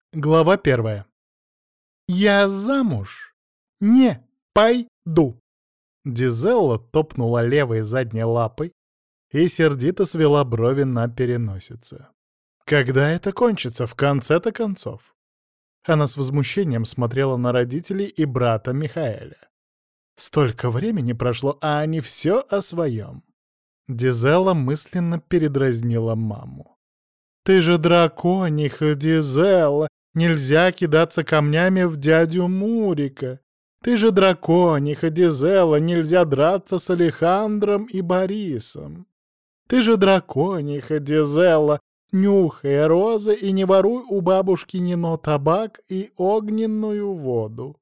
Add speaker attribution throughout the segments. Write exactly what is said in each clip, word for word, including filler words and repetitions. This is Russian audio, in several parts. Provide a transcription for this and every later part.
Speaker 1: Глава первая. «Я замуж не пойду!» Дизелла топнула левой задней лапой и сердито свела брови на переносице. Когда это кончится, в конце-то концов? Она с возмущением смотрела на родителей и брата Михаэля. Столько времени прошло, а они все о своем. Дизелла мысленно передразнила маму. «Ты же дракониха, Дизелла! Нельзя кидаться камнями в дядю Мурика! Ты же дракониха, Дизелла! Нельзя драться с Алехандром и Борисом! Ты же дракониха, Дизелла! Нюхай розы и не воруй у бабушки Нино табак и огненную воду!»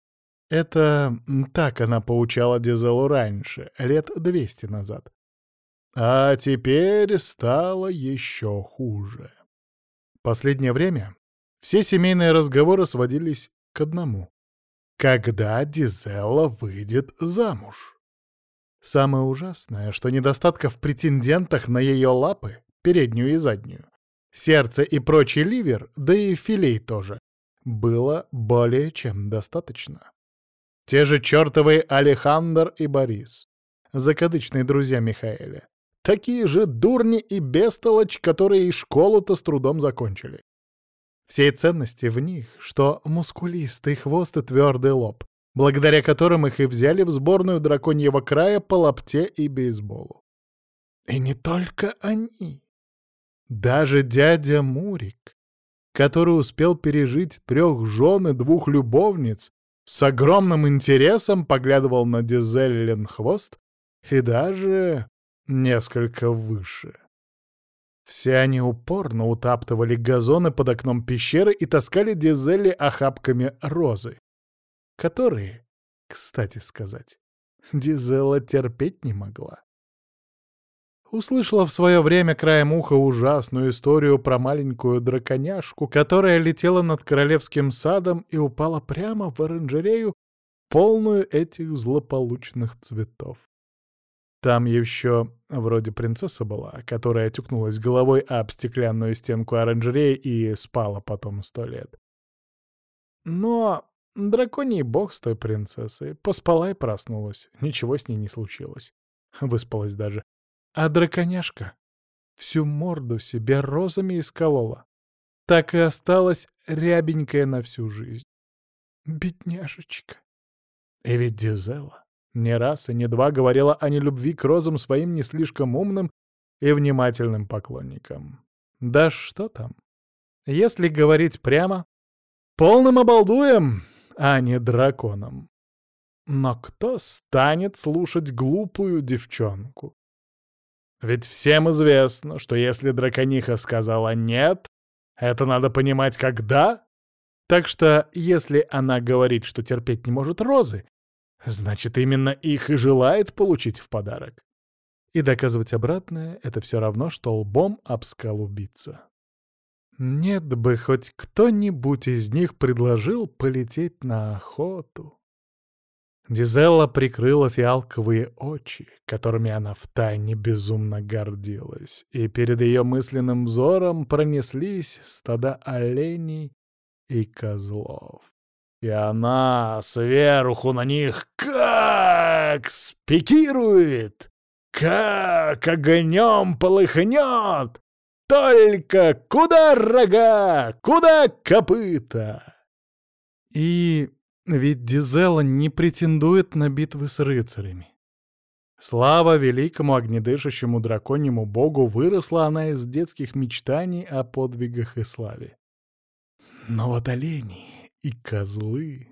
Speaker 1: Это так она поучала Дизеллу раньше, лет двести назад. А теперь стало еще хуже. Последнее время все семейные разговоры сводились к одному. Когда Дизелла выйдет замуж? Самое ужасное, что недостатков в претендентах на ее лапы, переднюю и заднюю, сердце и прочий ливер, да и филей тоже, было более чем достаточно. Те же чертовы Алехандр и Борис, закадычные друзья Михаэля. Такие же дурни и бестолочь, которые и школу-то с трудом закончили. Всей ценности в них, что мускулистый хвост и твердый лоб, благодаря которым их и взяли в сборную драконьего края по лапте и бейсболу. И не только они. Даже дядя Мурик, который успел пережить трех жен и двух любовниц, с огромным интересом поглядывал на Дизеллин хвост и даже несколько выше. Все они упорно утаптывали газоны под окном пещеры и таскали Дизелли охапками розы, которые, кстати сказать, Дизелла терпеть не могла. Услышала в свое время краем уха ужасную историю про маленькую драконяшку, которая летела над королевским садом и упала прямо в оранжерею, полную этих злополучных цветов. Там еще вроде принцесса была, которая тюкнулась головой об стеклянную стенку оранжереи и спала потом сто лет. Но драконий бог с той принцессой поспала и проснулась, ничего с ней не случилось. Выспалась даже. А драконяшка всю морду себе розами исколола. Так и осталась рябенькая на всю жизнь. Бедняжечка. И ведь Дизелла не раз и не два говорила о нелюбви к розам своим не слишком умным и внимательным поклонникам. Да что там? Если говорить прямо, полным обалдуем, а не драконом. Но кто станет слушать глупую девчонку? Ведь всем известно, что если дракониха сказала «нет», это надо понимать когда. Так что, если она говорит, что терпеть не может розы, значит, именно их и желает получить в подарок. И доказывать обратное — это все равно, что лбом об скалу биться. Нет бы хоть кто-нибудь из них предложил полететь на охоту. Дизелла прикрыла фиалковые очи, которыми она втайне безумно гордилась, и перед ее мысленным взором пронеслись стада оленей и козлов. И она сверху на них как спикирует, как огнем полыхнет. Только куда рога, куда копыта? И ведь Дизелла не претендует на битвы с рыцарями. Слава великому огнедышащему драконьему богу, выросла она из детских мечтаний о подвигах и славе. Но вот олени и козлы...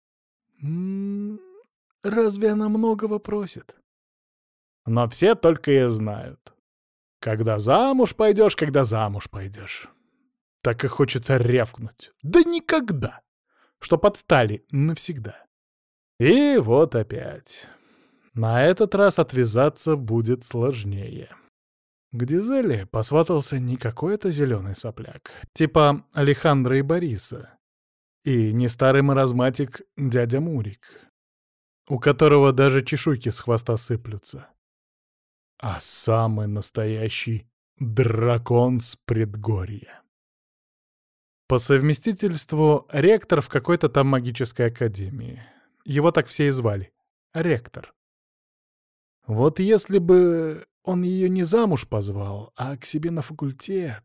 Speaker 1: М -м, разве она многого просит? Но все только и знают. Когда замуж пойдешь, когда замуж пойдешь. Так и хочется рявкнуть. Да никогда! Что подстали навсегда. И вот опять. На этот раз отвязаться будет сложнее. К Дизелле посватался не какой-то зеленый сопляк, типа Алехандра и Бориса, и не старый маразматик дядя Мурик, у которого даже чешуйки с хвоста сыплются, а самый настоящий дракон с предгорья. По совместительству ректор в какой-то там магической академии. Его так все и звали. Ректор. Вот если бы он ее не замуж позвал, а к себе на факультет...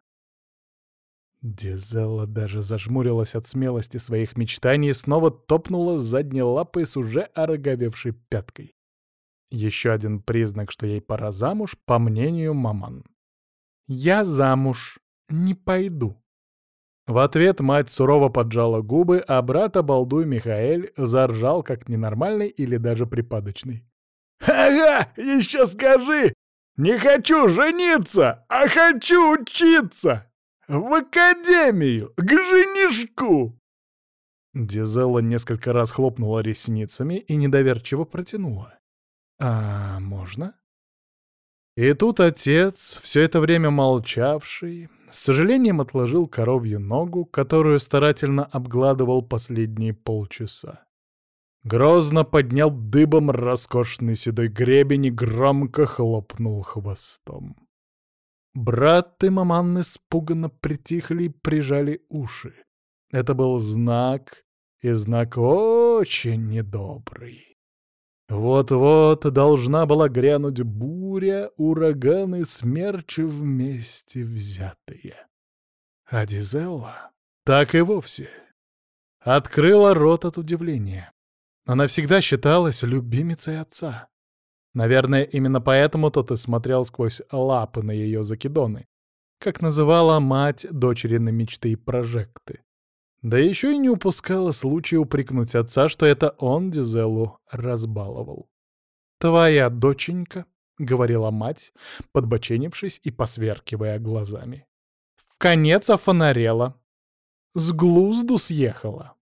Speaker 1: Дизелла даже зажмурилась от смелости своих мечтаний и снова топнула задней лапой с уже ороговевшей пяткой. Еще один признак, что ей пора замуж, по мнению маман. «Я замуж не пойду». В ответ мать сурово поджала губы, а брат, обалдуй Михаэль, заржал как ненормальный или даже припадочный. «Ага, еще скажи! Не хочу жениться, а хочу учиться! В академию, к женишку!» Дизелла несколько раз хлопнула ресницами и недоверчиво протянула. «А можно?» И тут отец, все это время молчавший, с сожалением отложил коровью ногу, которую старательно обгладывал последние полчаса. Грозно поднял дыбом роскошный седой гребень и громко хлопнул хвостом. Брат и маман испуганно притихли и прижали уши. Это был знак, и знак очень недобрый. Вот-вот должна была грянуть буря, ураган и смерч вместе взятые. А Дизелла так и вовсе открыла рот от удивления. Она всегда считалась любимицей отца. Наверное, именно поэтому тот и смотрел сквозь лапы на ее закидоны, как называла мать дочерины мечты и прожекты. Да еще и не упускала случая упрекнуть отца, что это он Дизеллу разбаловал. «Твоя доченька», — говорила мать, подбоченившись и посверкивая глазами, — «в конец офонарела, с глузду съехала».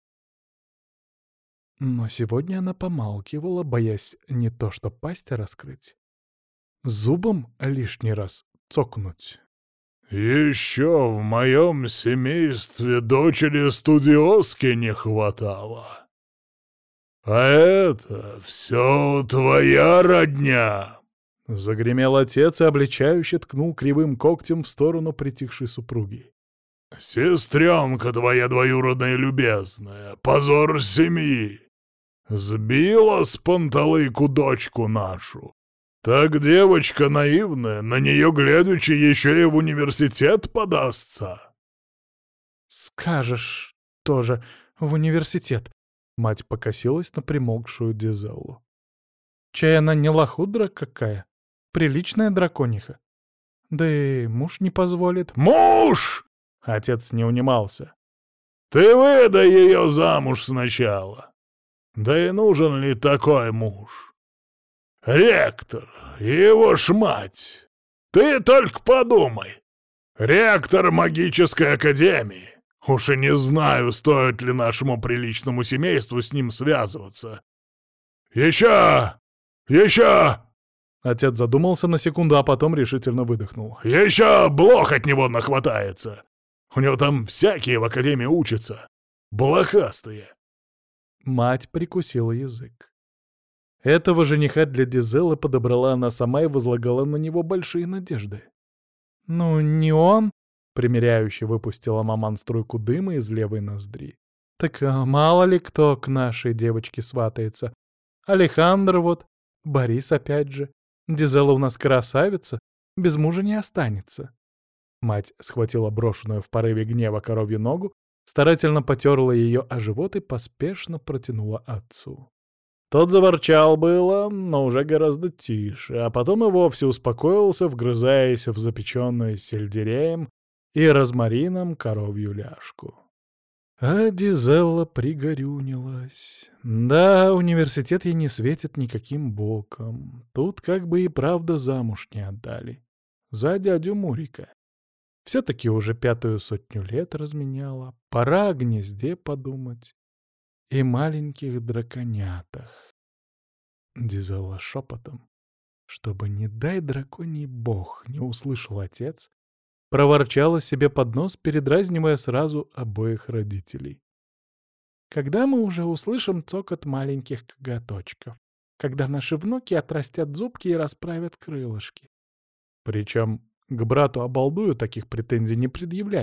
Speaker 1: Но сегодня она помалкивала, боясь не то что пасть раскрыть, зубом лишний раз цокнуть.
Speaker 2: «Еще в моем семействе дочери-студиоски не хватало. А это все твоя родня!»
Speaker 1: Загремел отец и обличающе ткнул кривым когтем в сторону притихшей супруги.
Speaker 2: «Сестренка твоя двоюродная любезная, позор семьи! Сбила с панталыку дочку нашу. Так девочка наивная, на нее глядячи еще и в университет подастся».
Speaker 1: «Скажешь тоже, в университет», — мать покосилась на примолкшую Дизеллу. «Чай она не лохудра какая, приличная дракониха. Да и муж не позволит».
Speaker 2: «Муж!» — отец не унимался. «Ты выдай ее замуж сначала. Да и нужен ли такой муж? Ректор, его ж мать! Ты только подумай! Ректор магической академии! Уж и не знаю, стоит ли нашему приличному семейству с ним связываться. Еще! Еще!»
Speaker 1: Отец задумался на секунду, а потом решительно выдохнул.
Speaker 2: «Еще блох от него нахватается! У него там всякие в академии учатся, блохастые!»
Speaker 1: Мать прикусила язык. Этого жениха для Дизеллы подобрала она сама и возлагала на него большие надежды. «Ну, не он?» — примиряюще выпустила маман струйку дыма из левой ноздри. «Так а, мало ли кто к нашей девочке сватается. Алехандр вот, Борис опять же. Дизелла у нас красавица, без мужа не останется». Мать схватила брошенную в порыве гнева коровью ногу, старательно потерла ее о живот и поспешно протянула отцу. Тот заворчал было, но уже гораздо тише, а потом и вовсе успокоился, вгрызаясь в запеченную с сельдереем и розмарином коровью ляжку. А Дизелла пригорюнилась. Да, университет ей не светит никаким боком. Тут как бы и правда замуж не отдали. За дядю Мурика. Все-таки уже пятую сотню лет разменяла. Пора о гнезде подумать. И маленьких драконятах. Дизелла шепотом, чтобы, не дай драконий бог, не услышал отец, проворчала себе под нос, передразнивая сразу обоих родителей. «Когда мы уже услышим цокот маленьких коготочков? Когда наши внуки отрастят зубки и расправят крылышки?» Причем к брату-обалдую таких претензий не предъявляли.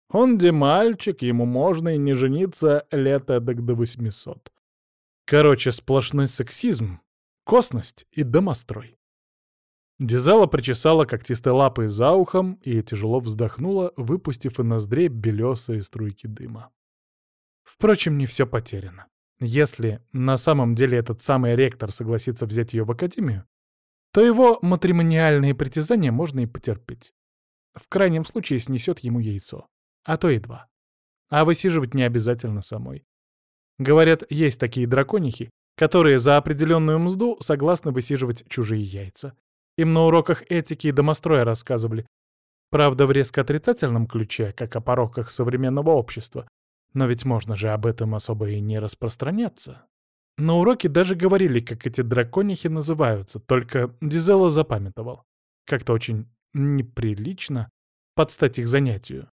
Speaker 1: Он де мальчик, ему можно и не жениться лет эдак до восьмисот. Короче, сплошной сексизм, косность и домострой. Дизела причесала когтистой лапой за ухом и тяжело вздохнула, выпустив из ноздрей белесые струйки дыма. Впрочем, не все потеряно. Если на самом деле этот самый ректор согласится взять ее в академию, то его матримониальные притязания можно и потерпеть. В крайнем случае снесет ему яйцо, а то и два. А высиживать не обязательно самой. Говорят, есть такие драконихи, которые за определенную мзду согласны высиживать чужие яйца. Им на уроках этики и домостроя рассказывали. Правда, в резко отрицательном ключе, как о пороках современного общества. Но ведь можно же об этом особо и не распространяться. На уроке даже говорили, как эти драконихи называются, только Дизелла запамятовал. Как-то очень неприлично подстать их занятию.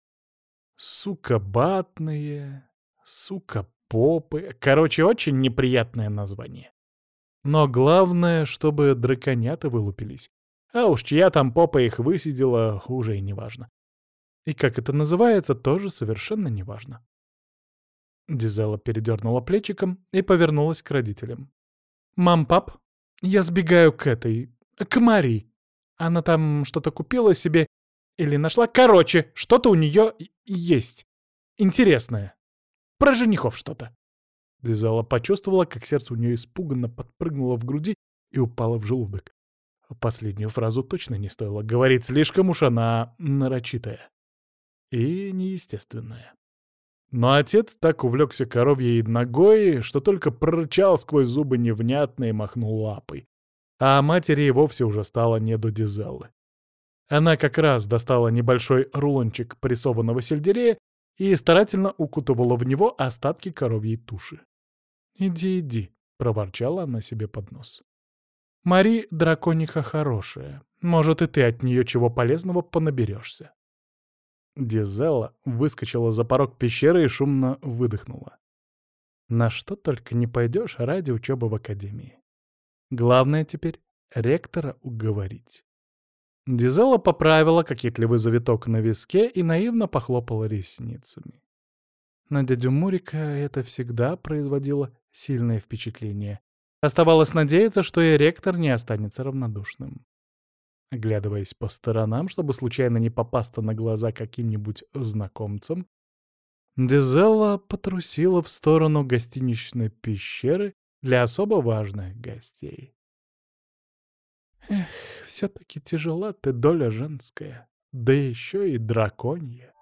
Speaker 1: Сука-батные, сука-попы. Короче, очень неприятное название. Но главное, чтобы драконята вылупились. А уж чья там попа их высидела, уже и не важно. И как это называется, тоже совершенно не важно. Дизелла передернула плечиком и повернулась к родителям. «Мам, пап, я сбегаю к этой... к Мари. Она там что-то купила себе или нашла. Короче, что-то у нее есть. Интересное. Про женихов что-то». Дизелла почувствовала, как сердце у нее испуганно подпрыгнуло в груди и упало в желудок. Последнюю фразу точно не стоило говорить, слишком уж она нарочитая и неестественная. Но отец так увлекся коровьей ногой, что только прорычал сквозь зубы невнятно и махнул лапой. А матери и вовсе уже стало не до Дизеллы. Она как раз достала небольшой рулончик прессованного сельдерея и старательно укутывала в него остатки коровьей туши. «Иди, иди», — проворчала она себе под нос. «Мари — дракониха хорошая. Может, и ты от нее чего полезного понаберешься». Дизелла выскочила за порог пещеры и шумно выдохнула. На что только не пойдешь ради учебы в академии. Главное теперь — ректора уговорить. Дизелла поправила кокетливый завиток на виске и наивно похлопала ресницами. На дядю Мурика это всегда производило сильное впечатление. Оставалось надеяться, что и ректор не останется равнодушным. Оглядываясь по сторонам, чтобы случайно не попасться на глаза каким-нибудь знакомцам, Дизелла потрусила в сторону гостиничной пещеры для особо важных гостей. Эх, все-таки тяжела ты доля женская, да еще и драконья.